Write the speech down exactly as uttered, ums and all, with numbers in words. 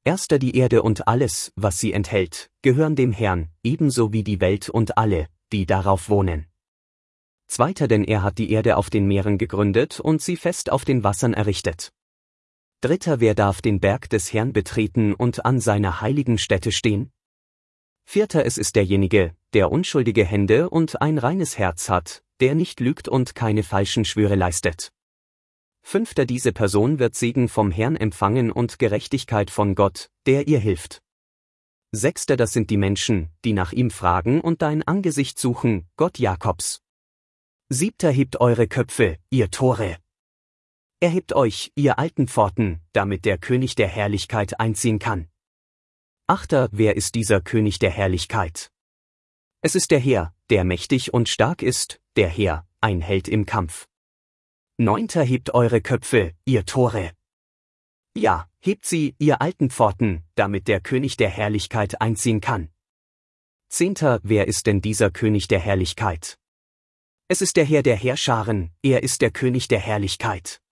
Erster die Erde und alles, was sie enthält, gehören dem Herrn, ebenso wie die Welt und alle, die darauf wohnen. Zweiter denn er hat die Erde auf den Meeren gegründet und sie fest auf den Wassern errichtet. Dritter wer darf den Berg des Herrn betreten und an seiner heiligen Stätte stehen? Vierter es ist derjenige, der unschuldige Hände und ein reines Herz hat, der nicht lügt und keine falschen Schwüre leistet. Fünfter diese Person wird Segen vom Herrn empfangen und Gerechtigkeit von Gott, der ihr hilft. Sechster das sind die Menschen, die nach ihm fragen und dein Angesicht suchen, Gott Jakobs. Siebter hebt eure Köpfe, ihr Tore. Erhebt euch, ihr alten Pforten, damit der König der Herrlichkeit einziehen kann. Achter wer ist dieser König der Herrlichkeit? Es ist der Herr, der mächtig und stark ist, der Herr, ein Held im Kampf. Neunter hebt eure Köpfe, ihr Tore. Ja, hebt sie, ihr alten Pforten, damit der König der Herrlichkeit einziehen kann. Zehnter wer ist denn dieser König der Herrlichkeit? Es ist der Herr der Heerscharen, er ist der König der Herrlichkeit.